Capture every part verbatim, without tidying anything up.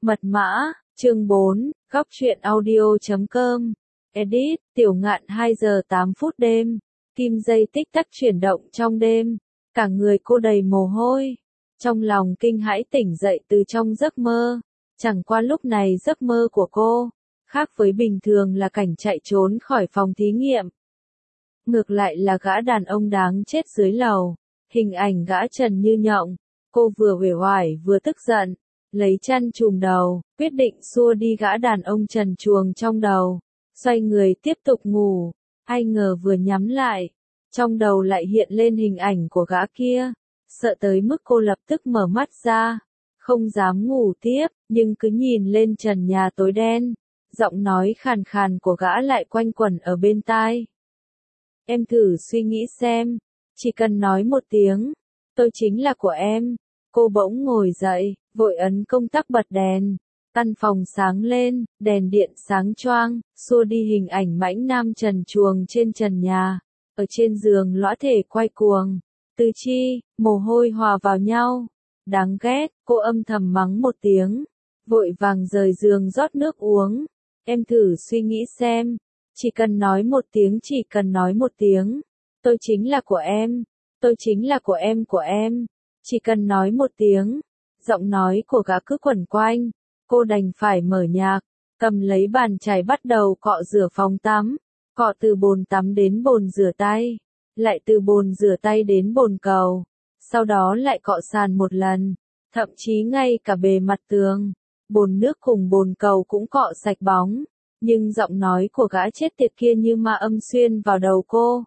Mật mã, chương bốn, góc truyện audio chấm com. Edit, Tiểu Ngạn hai giờ tám phút đêm. Kim dây tích tắc chuyển động trong đêm. Cả người cô đầy mồ hôi. Trong lòng kinh hãi tỉnh dậy từ trong giấc mơ. Chẳng qua lúc này giấc mơ của cô, khác với bình thường là cảnh chạy trốn khỏi phòng thí nghiệm. Ngược lại là gã đàn ông đáng chết dưới lầu. Hình ảnh gã trần như nhộng. Cô vừa uể oải vừa tức giận. Lấy chăn trùm đầu, quyết định xua đi gã đàn ông trần truồng trong đầu. Xoay người tiếp tục ngủ. Ai ngờ vừa nhắm lại, trong đầu lại hiện lên hình ảnh của gã kia. Sợ tới mức cô lập tức mở mắt ra. Không dám ngủ tiếp, nhưng cứ nhìn lên trần nhà tối đen. Giọng nói khàn khàn của gã lại quanh quẩn ở bên tai. Em thử suy nghĩ xem, chỉ cần nói một tiếng, tôi chính là của em. Cô bỗng ngồi dậy, vội ấn công tắc bật đèn. Căn phòng sáng lên, đèn điện sáng choang, xua đi hình ảnh mãnh nam trần truồng trên trần nhà. Ở trên giường lõa thể quay cuồng. Tư chi, mồ hôi hòa vào nhau. Đáng ghét, cô âm thầm mắng một tiếng. Vội vàng rời giường rót nước uống. Em thử suy nghĩ xem. Chỉ cần nói một tiếng, chỉ cần nói một tiếng. Tôi chính là của em. Tôi chính là của em của em. Chỉ cần nói một tiếng. Giọng nói của gã cứ quẩn quanh. Cô đành phải mở nhạc. Cầm lấy bàn chải bắt đầu cọ rửa phòng tắm. Cọ từ bồn tắm đến bồn rửa tay. Lại từ bồn rửa tay đến bồn cầu. Sau đó lại cọ sàn một lần. Thậm chí ngay cả bề mặt tường. Bồn nước cùng bồn cầu cũng cọ sạch bóng. Nhưng giọng nói của gã chết tiệt kia như ma âm xuyên vào đầu cô.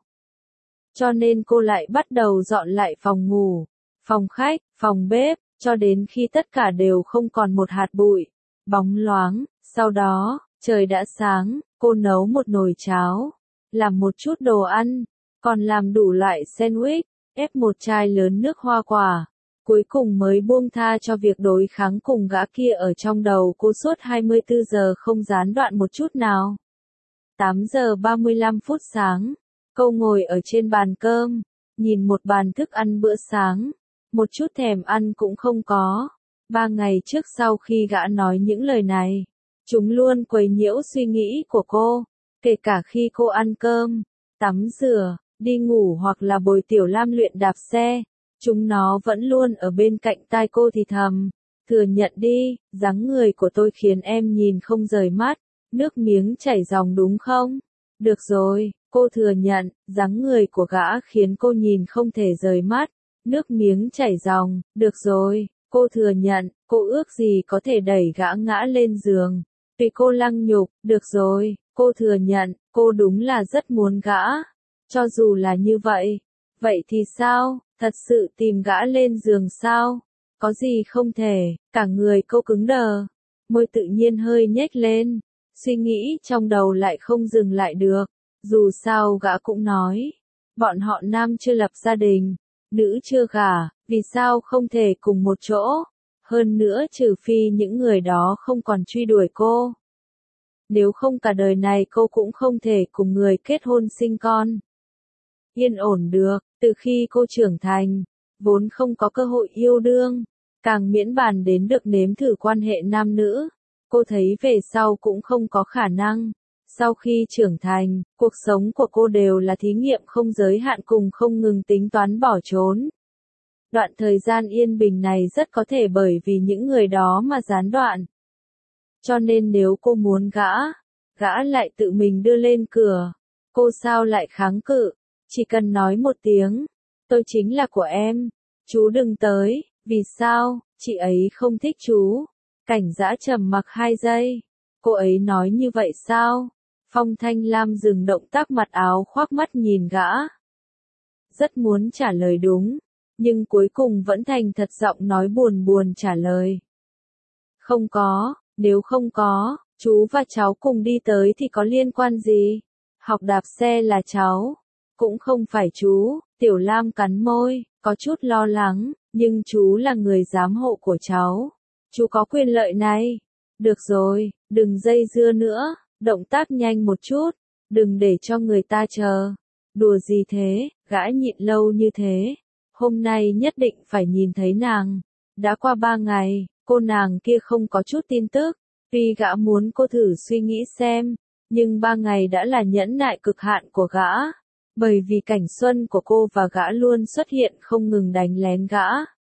Cho nên cô lại bắt đầu dọn lại phòng ngủ, phòng khách, phòng bếp, cho đến khi tất cả đều không còn một hạt bụi, bóng loáng. Sau đó, trời đã sáng, cô nấu một nồi cháo, làm một chút đồ ăn, còn làm đủ loại sandwich, ép một chai lớn nước hoa quả. Cuối cùng mới buông tha cho việc đối kháng cùng gã kia ở trong đầu cô suốt hai mươi tư giờ không gián đoạn một chút nào. tám giờ ba mươi lăm phút sáng, cô ngồi ở trên bàn cơm, nhìn một bàn thức ăn bữa sáng, một chút thèm ăn cũng không có. Ba ngày trước sau khi gã nói những lời này, chúng luôn quấy nhiễu suy nghĩ của cô, kể cả khi cô ăn cơm, tắm rửa, đi ngủ hoặc là bồi Tiểu Lam luyện đạp xe. Chúng nó vẫn luôn ở bên cạnh tai cô thì thầm. Thừa nhận đi, dáng người của tôi khiến em nhìn không rời mắt. Nước miếng chảy ròng đúng không? Được rồi, cô thừa nhận, dáng người của gã khiến cô nhìn không thể rời mắt. Nước miếng chảy ròng, được rồi, cô thừa nhận, cô ước gì có thể đẩy gã ngã lên giường. Vì cô lăng nhục, được rồi, cô thừa nhận, cô đúng là rất muốn gã. Cho dù là như vậy, vậy thì sao? Thật sự tìm gã lên giường sao? Có gì không thể? Cả người cô cứng đờ, môi tự nhiên hơi nhếch lên, suy nghĩ trong đầu lại không dừng lại được. Dù sao gã cũng nói, bọn họ nam chưa lập gia đình, nữ chưa gả, vì sao không thể cùng một chỗ? Hơn nữa trừ phi những người đó không còn truy đuổi cô. Nếu không cả đời này cô cũng không thể cùng người kết hôn sinh con. Yên ổn được, từ khi cô trưởng thành, vốn không có cơ hội yêu đương, càng miễn bàn đến được nếm thử quan hệ nam nữ. Cô thấy về sau cũng không có khả năng. Sau khi trưởng thành, cuộc sống của cô đều là thí nghiệm không giới hạn cùng không ngừng tính toán bỏ trốn. Đoạn thời gian yên bình này rất có thể bởi vì những người đó mà gián đoạn. Cho nên nếu cô muốn gã, gã lại tự mình đưa lên cửa. Cô sao lại kháng cự? Chỉ cần nói một tiếng, tôi chính là của em, chú đừng tới. Vì sao? Chị ấy không thích chú. Cảnh Dã trầm mặc hai giây. Cô ấy nói như vậy sao? Phong Thanh Lam dừng động tác mặc áo khoác mắt nhìn gã. Rất muốn trả lời đúng, nhưng cuối cùng vẫn thành thật giọng nói buồn buồn trả lời. Không có, nếu không có, chú và cháu cùng đi tới thì có liên quan gì? Học đạp xe là cháu. Cũng không phải chú. Tiểu Lam cắn môi, có chút lo lắng, nhưng chú là người giám hộ của cháu. Chú có quyền lợi này. Được rồi, đừng dây dưa nữa, động tác nhanh một chút, đừng để cho người ta chờ. Đùa gì thế, gã nhịn lâu như thế. Hôm nay nhất định phải nhìn thấy nàng. Đã qua ba ngày, Cô nàng kia không có chút tin tức, tuy gã muốn cô thử suy nghĩ xem, nhưng ba ngày đã là nhẫn nại cực hạn của gã, bởi vì cảnh xuân của cô và gã luôn xuất hiện không ngừng đánh lén gã.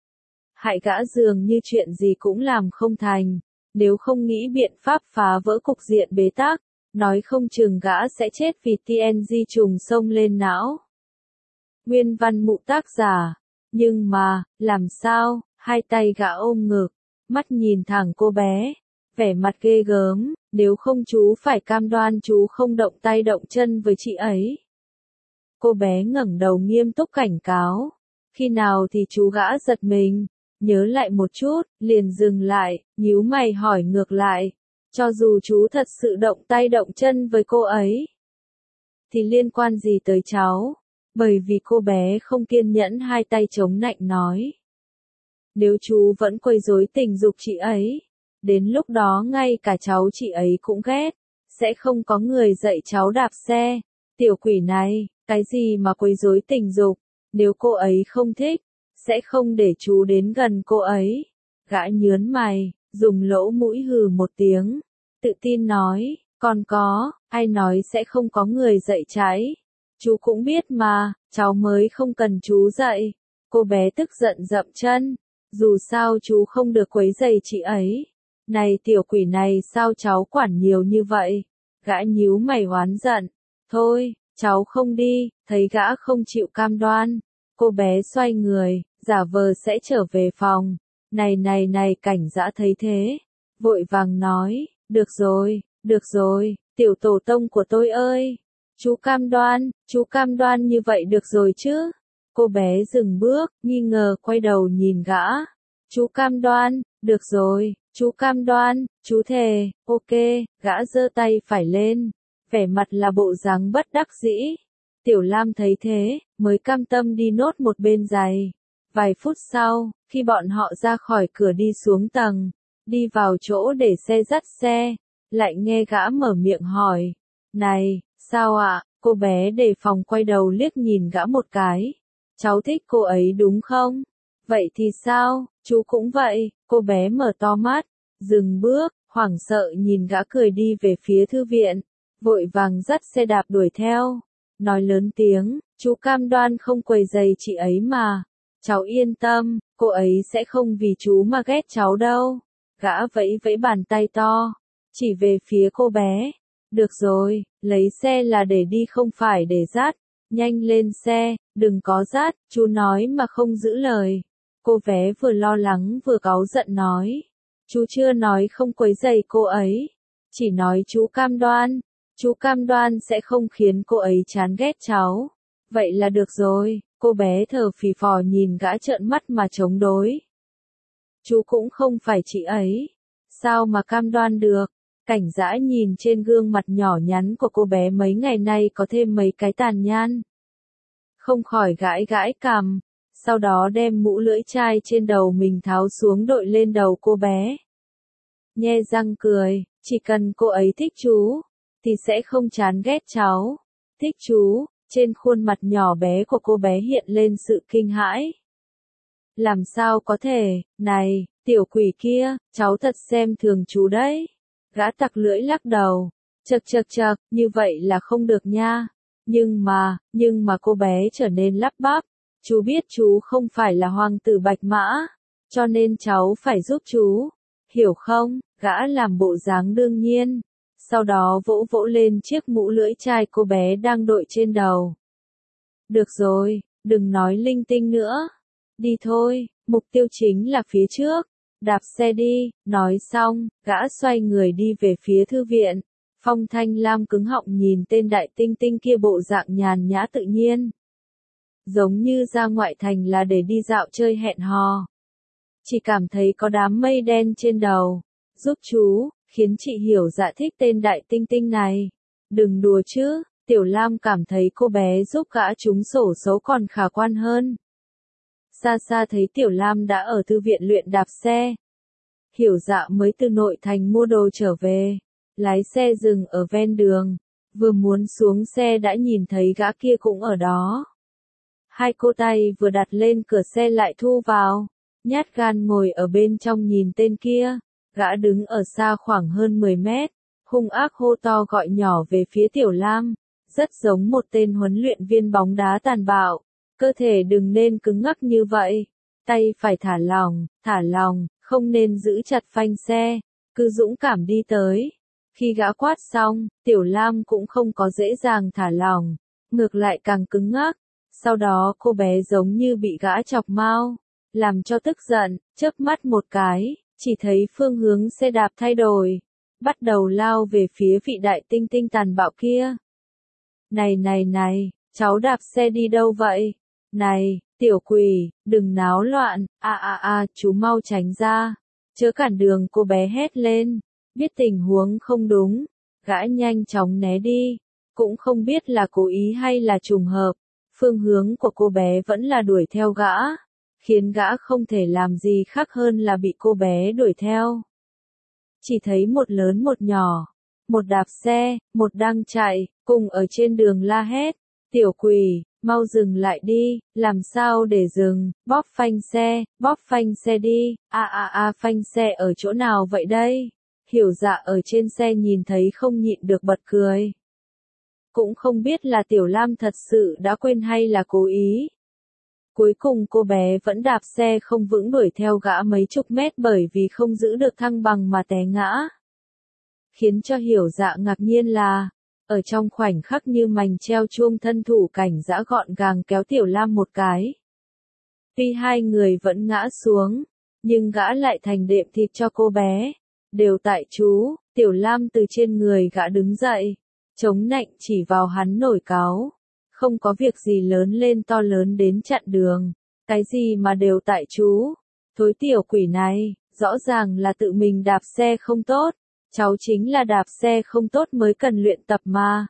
Hại gã dường như chuyện gì cũng làm không thành, nếu không nghĩ biện pháp phá vỡ cục diện bế tắc, nói không chừng gã sẽ chết vì tê en giê trùng xông lên não. Nguyên văn mụ tác giả, nhưng mà, làm sao, hai tay gã ôm ngực, mắt nhìn thẳng cô bé, vẻ mặt ghê gớm, nếu không chú phải cam đoan chú không động tay động chân với chị ấy. Cô bé ngẩng đầu nghiêm túc cảnh cáo, khi nào thì chú gã giật mình, nhớ lại một chút, liền dừng lại, nhíu mày hỏi ngược lại, cho dù chú thật sự động tay động chân với cô ấy, thì liên quan gì tới cháu? Bởi vì cô bé không kiên nhẫn hai tay chống nạnh nói. Nếu chú vẫn quấy rối tình dục chị ấy, đến lúc đó ngay cả cháu chị ấy cũng ghét, sẽ không có người dạy cháu đạp xe. Tiểu quỷ này, cái gì mà quấy rối tình dục, nếu cô ấy không thích, sẽ không để chú đến gần cô ấy. Gã nhớn mày, dùng lỗ mũi hừ một tiếng, tự tin nói, còn có, ai nói sẽ không có người dạy trái. Chú cũng biết mà, cháu mới không cần chú dạy. Cô bé tức giận dậm chân, dù sao chú không được quấy rầy chị ấy. Này tiểu quỷ này sao cháu quản nhiều như vậy? Gã nhíu mày oán giận, thôi, cháu không đi, thấy gã không chịu cam đoan. Cô bé xoay người, giả vờ sẽ trở về phòng. Này này này Cảnh Dã thấy thế, vội vàng nói, được rồi, được rồi, tiểu tổ tông của tôi ơi. Chú cam đoan, chú cam đoan như vậy được rồi chứ? Cô bé dừng bước, nghi ngờ quay đầu nhìn gã. Chú cam đoan, được rồi, chú cam đoan, chú thề, ok, gã giơ tay phải lên, vẻ mặt là bộ dáng bất đắc dĩ. Tiểu Lam thấy thế, mới cam tâm đi nốt một bên giày. Vài phút sau, khi bọn họ ra khỏi cửa đi xuống tầng, đi vào chỗ để xe dắt xe, lại nghe gã mở miệng hỏi, này, sao ạ? Cô bé đề phòng quay đầu liếc nhìn gã một cái. Cháu thích cô ấy đúng không? Vậy thì sao? Chú cũng vậy. Cô bé mở to mắt, dừng bước, hoảng sợ nhìn gã cười đi về phía thư viện, vội vàng dắt xe đạp đuổi theo, nói lớn tiếng, chú cam đoan không quấy rầy chị ấy mà. Cháu yên tâm, cô ấy sẽ không vì chú mà ghét cháu đâu. Gã vẫy vẫy bàn tay to, chỉ về phía cô bé. Được rồi, lấy xe là để đi không phải để dắt. Nhanh lên xe, đừng có dắt, chú nói mà không giữ lời. Cô bé vừa lo lắng vừa cáu giận nói. Chú chưa nói không quấy rầy cô ấy. Chỉ nói chú cam đoan. Chú cam đoan sẽ không khiến cô ấy chán ghét cháu. Vậy là được rồi, cô bé thở phì phò nhìn gã trợn mắt mà chống đối. Chú cũng không phải chị ấy. Sao mà cam đoan được? Cảnh Dã nhìn trên gương mặt nhỏ nhắn của cô bé mấy ngày nay có thêm mấy cái tàn nhang. Không khỏi gãi gãi cằm, sau đó đem mũ lưỡi chai trên đầu mình tháo xuống đội lên đầu cô bé. Nhe răng cười, chỉ cần cô ấy thích chú, thì sẽ không chán ghét cháu. Thích chú, trên khuôn mặt nhỏ bé của cô bé hiện lên sự kinh hãi. Làm sao có thể, này, tiểu quỷ kia, cháu thật xem thường chú đấy. Gã tặc lưỡi lắc đầu, chậc chậc chậc, như vậy là không được nha. Nhưng mà, nhưng mà cô bé trở nên lắp bắp. Chú biết chú không phải là hoàng tử Bạch Mã, cho nên cháu phải giúp chú. Hiểu không? Gã làm bộ dáng đương nhiên. Sau đó vỗ vỗ lên chiếc mũ lưỡi chai cô bé đang đội trên đầu. Được rồi, đừng nói linh tinh nữa. Đi thôi, mục tiêu chính là phía trước. Đạp xe đi, nói xong, gã xoay người đi về phía thư viện. Phong Thanh Lam cứng họng nhìn tên đại tinh tinh kia bộ dạng nhàn nhã tự nhiên. Giống như ra ngoại thành là để đi dạo chơi hẹn hò. Chỉ cảm thấy có đám mây đen trên đầu. Giúp chú, khiến chị Hiểu Dạ thích tên đại tinh tinh này. Đừng đùa chứ, Tiểu Lam cảm thấy cô bé giúp gã trúng sổ số còn khả quan hơn. Xa xa thấy Tiểu Lam đã ở thư viện luyện đạp xe. Hiểu Dạ mới từ nội thành mua đồ trở về, lái xe dừng ở ven đường, vừa muốn xuống xe đã nhìn thấy gã kia cũng ở đó. Hai cô tay vừa đặt lên cửa xe lại thu vào, nhát gan ngồi ở bên trong nhìn tên kia, gã đứng ở xa khoảng hơn mười mét, hung ác hô to gọi nhỏ về phía Tiểu Lam, rất giống một tên huấn luyện viên bóng đá tàn bạo, cơ thể đừng nên cứng ngắc như vậy, tay phải thả lỏng, thả lỏng, không nên giữ chặt phanh xe, cứ dũng cảm đi tới. Khi gã quát xong, Tiểu Lam cũng không có dễ dàng thả lỏng, ngược lại càng cứng ngắc, sau đó cô bé giống như bị gã chọc mau, làm cho tức giận, chớp mắt một cái, chỉ thấy phương hướng xe đạp thay đổi, bắt đầu lao về phía vị đại tinh tinh tàn bạo kia. Này này này, cháu đạp xe đi đâu vậy? Này, tiểu quỷ, đừng náo loạn, a a a, chú mau tránh ra, chớ cản đường, cô bé hét lên, biết tình huống không đúng, gã nhanh chóng né đi, cũng không biết là cố ý hay là trùng hợp, phương hướng của cô bé vẫn là đuổi theo gã, khiến gã không thể làm gì khác hơn là bị cô bé đuổi theo. Chỉ thấy một lớn một nhỏ, một đạp xe, một đang chạy, cùng ở trên đường la hét, tiểu quỷ, mau dừng lại đi, làm sao để dừng, bóp phanh xe, bóp phanh xe đi, a a a phanh xe ở chỗ nào vậy đây? Hiểu Dạ ở trên xe nhìn thấy không nhịn được bật cười. Cũng không biết là Tiểu Lam thật sự đã quên hay là cố ý. Cuối cùng cô bé vẫn đạp xe không vững đuổi theo gã mấy chục mét bởi vì không giữ được thăng bằng mà té ngã. Khiến cho Hiểu Dạ ngạc nhiên là, ở trong khoảnh khắc như mành treo chuông thân thủ cảnh dã gọn gàng kéo Tiểu Lam một cái. Tuy hai người vẫn ngã xuống, nhưng gã lại thành đệm thịt cho cô bé. Đều tại chú, Tiểu Lam từ trên người gã đứng dậy, chống nạnh chỉ vào hắn nổi cáu. Không có việc gì lớn lên to lớn đến chặn đường, cái gì mà đều tại chú. Thối tiểu quỷ này, rõ ràng là tự mình đạp xe không tốt, cháu chính là đạp xe không tốt mới cần luyện tập mà.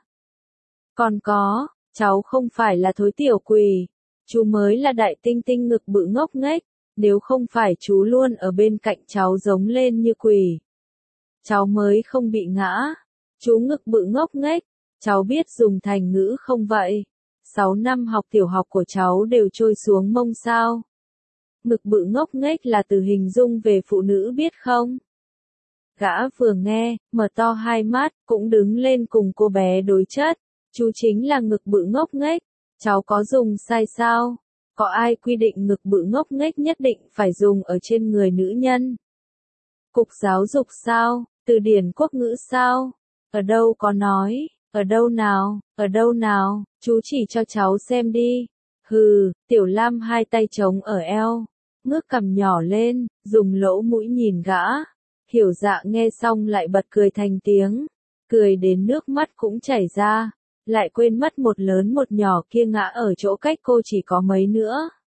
Còn có, cháu không phải là thối tiểu quỷ, chú mới là đại tinh tinh ngực bự ngốc nghếch, nếu không phải chú luôn ở bên cạnh cháu giống lên như quỷ. Cháu mới không bị ngã, chú ngực bự ngốc nghếch, cháu biết dùng thành ngữ không vậy? Sáu năm học tiểu học của cháu đều trôi xuống mông sao? Ngực bự ngốc nghếch là từ hình dung về phụ nữ biết không? Gã vừa nghe, mở to hai mắt, cũng đứng lên cùng cô bé đối chất. Chú chính là ngực bự ngốc nghếch, cháu có dùng sai sao? Có ai quy định ngực bự ngốc nghếch nhất định phải dùng ở trên người nữ nhân? Cục giáo dục sao? Từ điển quốc ngữ sao? Ở đâu có nói? Ở đâu nào? Ở đâu nào? Chú chỉ cho cháu xem đi. Hừ, Tiểu Lam hai tay chống ở eo, ngước cằm nhỏ lên, dùng lỗ mũi nhìn gã. Hiểu Dạ nghe xong lại bật cười thành tiếng, cười đến nước mắt cũng chảy ra, lại quên mất một lớn một nhỏ kia ngã ở chỗ cách cô chỉ có mấy nữa.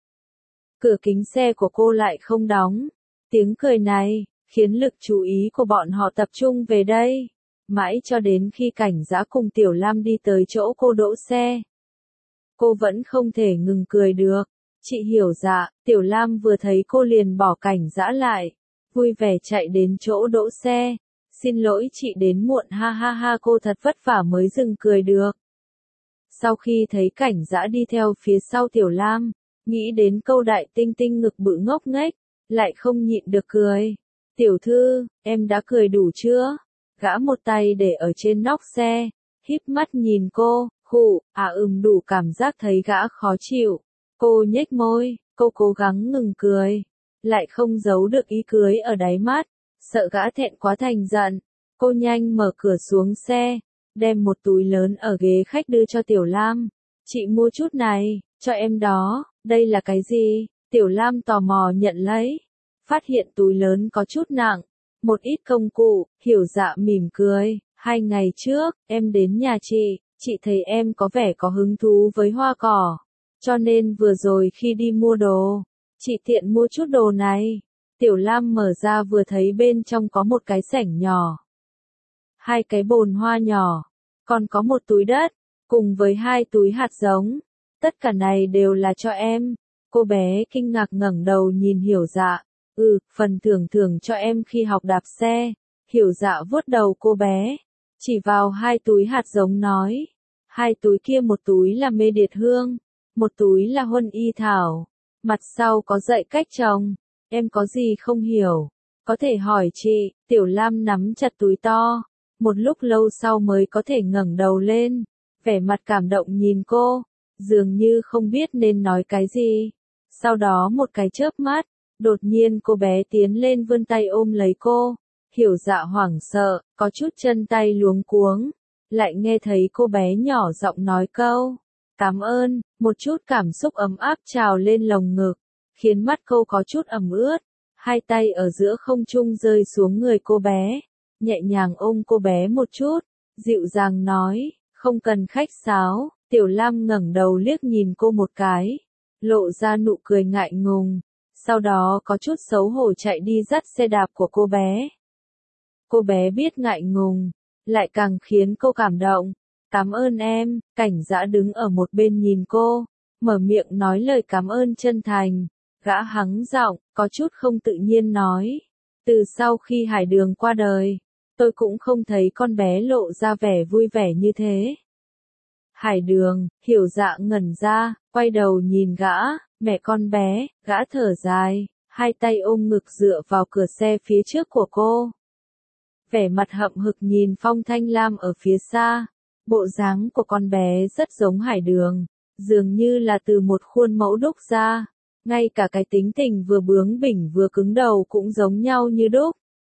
Cửa kính xe của cô lại không đóng. Tiếng cười này khiến lực chú ý của bọn họ tập trung về đây, mãi cho đến khi cảnh dã cùng Tiểu Lam đi tới chỗ cô đỗ xe. Cô vẫn không thể ngừng cười được. Chị Hiểu Dạ, Tiểu Lam vừa thấy cô liền bỏ cảnh dã lại, vui vẻ chạy đến chỗ đỗ xe. Xin lỗi chị đến muộn, ha ha ha, cô thật vất vả mới dừng cười được. Sau khi thấy cảnh dã đi theo phía sau Tiểu Lam, nghĩ đến câu đại tinh tinh ngực bự ngốc nghếch, lại không nhịn được cười. Tiểu thư, em đã cười đủ chưa? Gã một tay để ở trên nóc xe, híp mắt nhìn cô, khụ, à ừm đủ cảm giác thấy gã khó chịu. Cô nhếch môi, cô cố gắng ngừng cười, lại không giấu được ý cười ở đáy mắt, sợ gã thẹn quá thành giận. Cô nhanh mở cửa xuống xe, đem một túi lớn ở ghế khách đưa cho Tiểu Lam. Chị mua chút này, cho em đó, đây là cái gì? Tiểu Lam tò mò nhận lấy, phát hiện túi lớn có chút nặng, một ít công cụ. Hiểu Dạ mỉm cười, hai ngày trước, em đến nhà chị, chị thấy em có vẻ có hứng thú với hoa cỏ, cho nên vừa rồi khi đi mua đồ, chị tiện mua chút đồ này. Tiểu Lam mở ra vừa thấy bên trong có một cái sảnh nhỏ, hai cái bồn hoa nhỏ, còn có một túi đất, cùng với hai túi hạt giống. Tất cả này đều là cho em. Cô bé kinh ngạc ngẩng đầu nhìn Hiểu Dạ. Ừ, phần thưởng thưởng cho em khi học đạp xe. Hiểu Dạ vuốt đầu cô bé, chỉ vào hai túi hạt giống nói. Hai túi kia, một túi là mê điệt hương, một túi là huân y thảo, mặt sau có dạy cách trồng. Em có gì không hiểu? Có thể hỏi chị, Tiểu Lam nắm chặt túi to. Một lúc lâu sau mới có thể ngẩng đầu lên. Vẻ mặt cảm động nhìn cô. Dường như không biết nên nói cái gì. Sau đó một cái chớp mắt. Đột nhiên cô bé tiến lên vươn tay ôm lấy cô. Hiểu Dạ hoảng sợ, có chút chân tay luống cuống. Lại nghe thấy cô bé nhỏ giọng nói câu. Cảm ơn, một chút cảm xúc ấm áp trào lên lồng ngực. Khiến mắt cô có chút ẩm ướt. Hai tay ở giữa không trung rơi xuống người cô bé. Nhẹ nhàng ôm cô bé một chút. Dịu dàng nói, không cần khách sáo. Tiểu Lam ngẩng đầu liếc nhìn cô một cái. Lộ ra nụ cười ngại ngùng. Sau đó có chút xấu hổ chạy đi dắt xe đạp của cô bé. Cô bé biết ngại ngùng, lại càng khiến cô cảm động. Cảm ơn em, Cảnh Dã đứng ở một bên nhìn cô, mở miệng nói lời cảm ơn chân thành. Gã hắng giọng, có chút không tự nhiên nói. Từ sau khi Hải Đường qua đời, tôi cũng không thấy con bé lộ ra vẻ vui vẻ như thế. Hải Đường, Hiểu Dạ ngẩn ra, quay đầu nhìn gã, mẹ con bé, gã thở dài, hai tay ôm ngực dựa vào cửa xe phía trước của cô. Vẻ mặt hậm hực nhìn Phong Thanh Lam ở phía xa, bộ dáng của con bé rất giống Hải Đường, dường như là từ một khuôn mẫu đúc ra, ngay cả cái tính tình vừa bướng bỉnh vừa cứng đầu cũng giống nhau như đúc.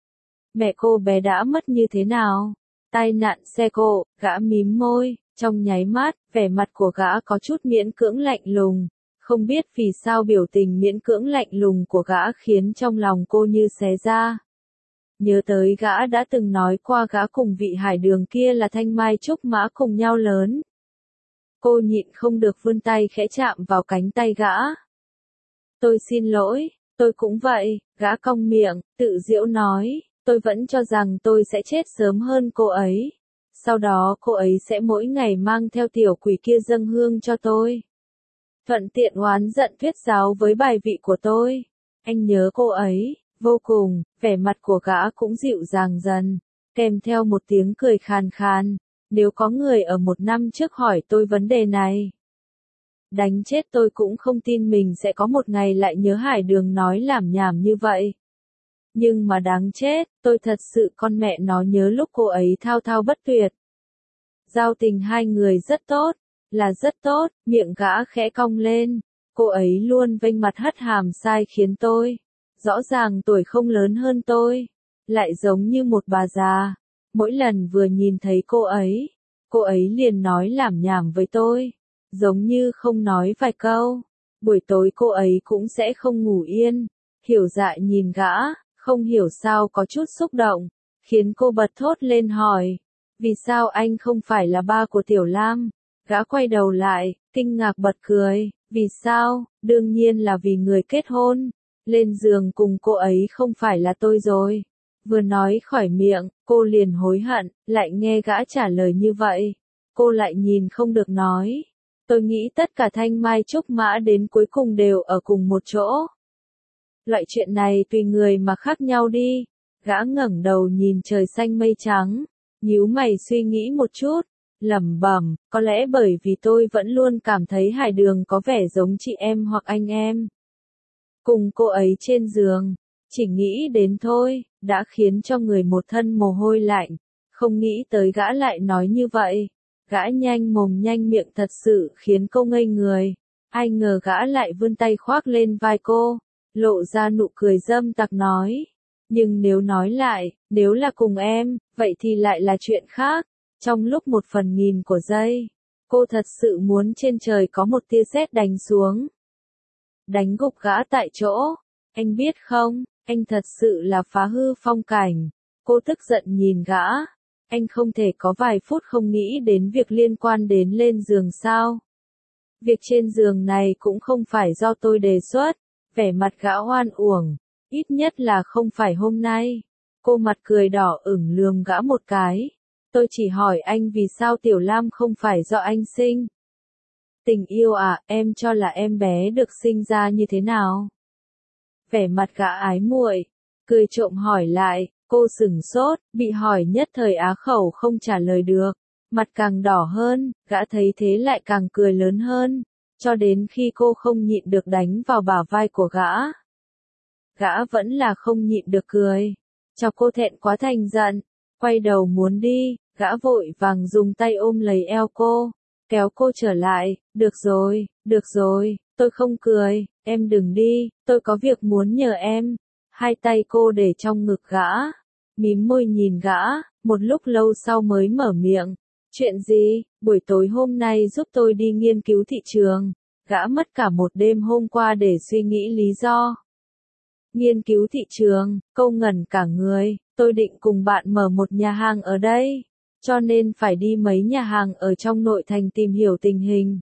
Mẹ cô bé đã mất như thế nào? Tai nạn xe cộ, gã mím môi, trong nháy mắt, vẻ mặt của gã có chút miễn cưỡng lạnh lùng, không biết vì sao biểu tình miễn cưỡng lạnh lùng của gã khiến trong lòng cô như xé ra. Nhớ tới gã đã từng nói qua gã cùng vị Hải Đường kia là thanh mai trúc mã cùng nhau lớn. Cô nhịn không được vươn tay khẽ chạm vào cánh tay gã. Tôi xin lỗi, tôi cũng vậy, gã cong miệng, tự giễu nói, tôi vẫn cho rằng tôi sẽ chết sớm hơn cô ấy. Sau đó cô ấy sẽ mỗi ngày mang theo tiểu quỷ kia dâng hương cho tôi. Thuận tiện oán giận thuyết giáo với bài vị của tôi. Anh nhớ cô ấy, vô cùng, vẻ mặt của gã cũng dịu dàng dần, kèm theo một tiếng cười khàn khàn. Nếu có người ở một năm trước hỏi tôi vấn đề này, đánh chết tôi cũng không tin mình sẽ có một ngày lại nhớ Hải Đường nói lảm nhảm như vậy. Nhưng mà đáng chết, tôi thật sự con mẹ nó nhớ lúc cô ấy thao thao bất tuyệt. Giao tình hai người rất tốt, là rất tốt, miệng gã khẽ cong lên. Cô ấy luôn vênh mặt hất hàm sai khiến tôi. Rõ ràng tuổi không lớn hơn tôi, lại giống như một bà già. Mỗi lần vừa nhìn thấy cô ấy, cô ấy liền nói lảm nhảm với tôi, giống như không nói vài câu. Buổi tối cô ấy cũng sẽ không ngủ yên. Hiểu Dạ nhìn gã, không hiểu sao có chút xúc động, khiến cô bật thốt lên hỏi, vì sao anh không phải là ba của Tiểu Lam? Gã quay đầu lại, kinh ngạc bật cười, vì sao? Đương nhiên là vì người kết hôn. Lên giường cùng cô ấy không phải là tôi rồi. Vừa nói khỏi miệng, cô liền hối hận, lại nghe gã trả lời như vậy. Cô lại nhìn không được nói. Tôi nghĩ tất cả thanh mai trúc mã đến cuối cùng đều ở cùng một chỗ. Loại chuyện này tùy người mà khác nhau đi. Gã ngẩng đầu nhìn trời xanh mây trắng, nhíu mày suy nghĩ một chút, lẩm bẩm, có lẽ bởi vì tôi vẫn luôn cảm thấy Hải Đường có vẻ giống chị em hoặc anh em. Cùng cô ấy trên giường, chỉ nghĩ đến thôi, đã khiến cho người một thân mồ hôi lạnh, không nghĩ tới gã lại nói như vậy. Gã nhanh mồm nhanh miệng thật sự khiến cô ngây người. Ai ngờ gã lại vươn tay khoác lên vai cô, lộ ra nụ cười dâm tặc nói. Nhưng nếu nói lại, nếu là cùng em, vậy thì lại là chuyện khác. Trong lúc một phần nghìn của giây, cô thật sự muốn trên trời có một tia sét đánh xuống. Đánh gục gã tại chỗ. Anh biết không, anh thật sự là phá hư phong cảnh. Cô tức giận nhìn gã. Anh không thể có vài phút không nghĩ đến việc liên quan đến lên giường sao. Việc trên giường này cũng không phải do tôi đề xuất. Vẻ mặt gã oan uổng. Ít nhất là không phải hôm nay. Cô mặt cười đỏ ửng lườm gã một cái. Tôi chỉ hỏi anh vì sao Tiểu Lam không phải do anh sinh. Tình yêu à, em cho là em bé được sinh ra như thế nào? Vẻ mặt gã ái muội, cười trộm hỏi lại, cô sửng sốt, bị hỏi nhất thời á khẩu không trả lời được. Mặt càng đỏ hơn, gã thấy thế lại càng cười lớn hơn, cho đến khi cô không nhịn được đánh vào bả vai của gã. Gã vẫn là không nhịn được cười. Cho cô thẹn quá thành giận. Quay đầu muốn đi, gã vội vàng dùng tay ôm lấy eo cô. Kéo cô trở lại. Được rồi, được rồi, tôi không cười. Em đừng đi, tôi có việc muốn nhờ em. Hai tay cô để trong ngực gã. Mím môi nhìn gã, một lúc lâu sau mới mở miệng. Chuyện gì? Buổi tối hôm nay giúp tôi đi nghiên cứu thị trường. Gã mất cả một đêm hôm qua để suy nghĩ lý do. Nghiên cứu thị trường, câu ngẩn cả người. Tôi định cùng bạn mở một nhà hàng ở đây. Cho nên phải đi mấy nhà hàng ở trong nội thành tìm hiểu tình hình.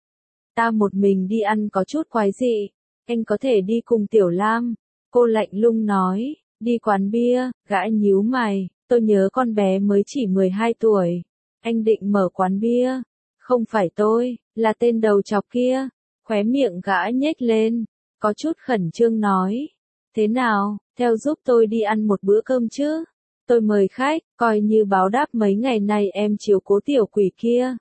Ta một mình đi ăn có chút quái dị. Anh có thể đi cùng Tiểu Lam. Cô lạnh lùng nói. Đi quán bia, gã nhíu mày. Tôi nhớ con bé mới chỉ mười hai tuổi. Anh định mở quán bia. Không phải tôi, là tên đầu chọc kia. Khóe miệng gã nhếch lên. Có chút khẩn trương nói. Thế nào, theo giúp tôi đi ăn một bữa cơm chứ? Tôi mời khách, coi như báo đáp mấy ngày nay em chiếu cố tiểu quỷ kia.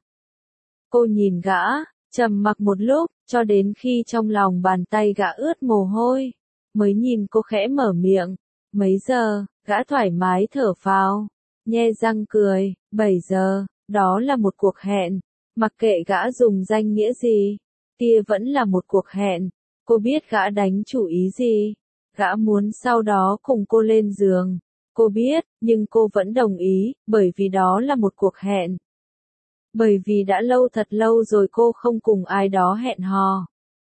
Cô nhìn gã, trầm mặc một lúc, cho đến khi trong lòng bàn tay gã ướt mồ hôi. Mới nhìn cô khẽ mở miệng. Mấy giờ, gã thoải mái thở phào. Nhe răng cười, bảy giờ, đó là một cuộc hẹn. Mặc kệ gã dùng danh nghĩa gì, kia vẫn là một cuộc hẹn. Cô biết gã đánh chủ ý gì. Gã muốn sau đó cùng cô lên giường. Cô biết, nhưng cô vẫn đồng ý, bởi vì đó là một cuộc hẹn. Bởi vì đã lâu thật lâu rồi cô không cùng ai đó hẹn hò.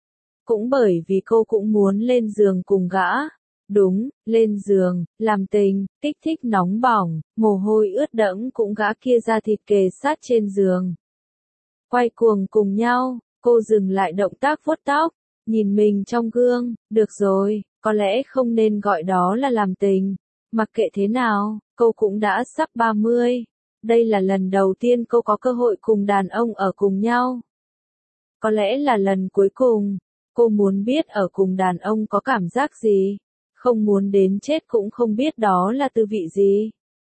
Cũng bởi vì cô cũng muốn lên giường cùng gã. Đúng, lên giường, làm tình, kích thích nóng bỏng, mồ hôi ướt đẫm cũng gã kia ra thịt kề sát trên giường. Quay cuồng cùng nhau, cô dừng lại động tác vuốt tóc, nhìn mình trong gương, được rồi, có lẽ không nên gọi đó là làm tình. Mặc kệ thế nào, cô cũng đã sắp ba mươi. Đây là lần đầu tiên cô có cơ hội cùng đàn ông ở cùng nhau. Có lẽ là lần cuối cùng, cô muốn biết ở cùng đàn ông có cảm giác gì. Không muốn đến chết cũng không biết đó là tư vị gì.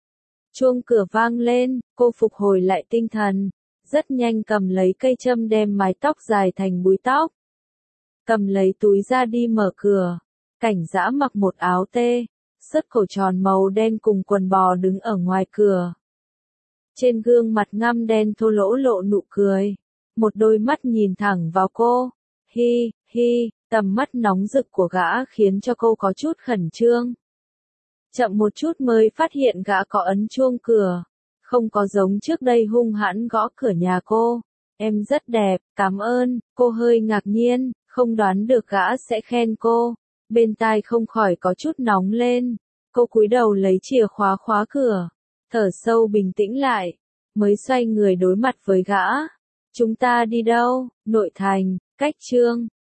Chuông cửa vang lên, cô phục hồi lại tinh thần. Rất nhanh cầm lấy cây châm đem mái tóc dài thành búi tóc. Cầm lấy túi ra đi mở cửa. Cảnh Dã mặc một áo tê, sứt cổ tròn màu đen cùng quần bò đứng ở ngoài cửa. Trên gương mặt ngăm đen thô lỗ lộ nụ cười. Một đôi mắt nhìn thẳng vào cô. Hi, hi, tầm mắt nóng rực của gã khiến cho cô có chút khẩn trương. Chậm một chút mới phát hiện gã có ấn chuông cửa. Không có giống trước đây hung hãn gõ cửa nhà cô. Em rất đẹp, cảm ơn. Cô hơi ngạc nhiên, không đoán được gã sẽ khen cô. Bên tai không khỏi có chút nóng lên. Cô cúi đầu lấy chìa khóa khóa cửa. Thở sâu bình tĩnh lại. Mới xoay người đối mặt với gã. Chúng ta đi đâu? Nội thành, cách Trương.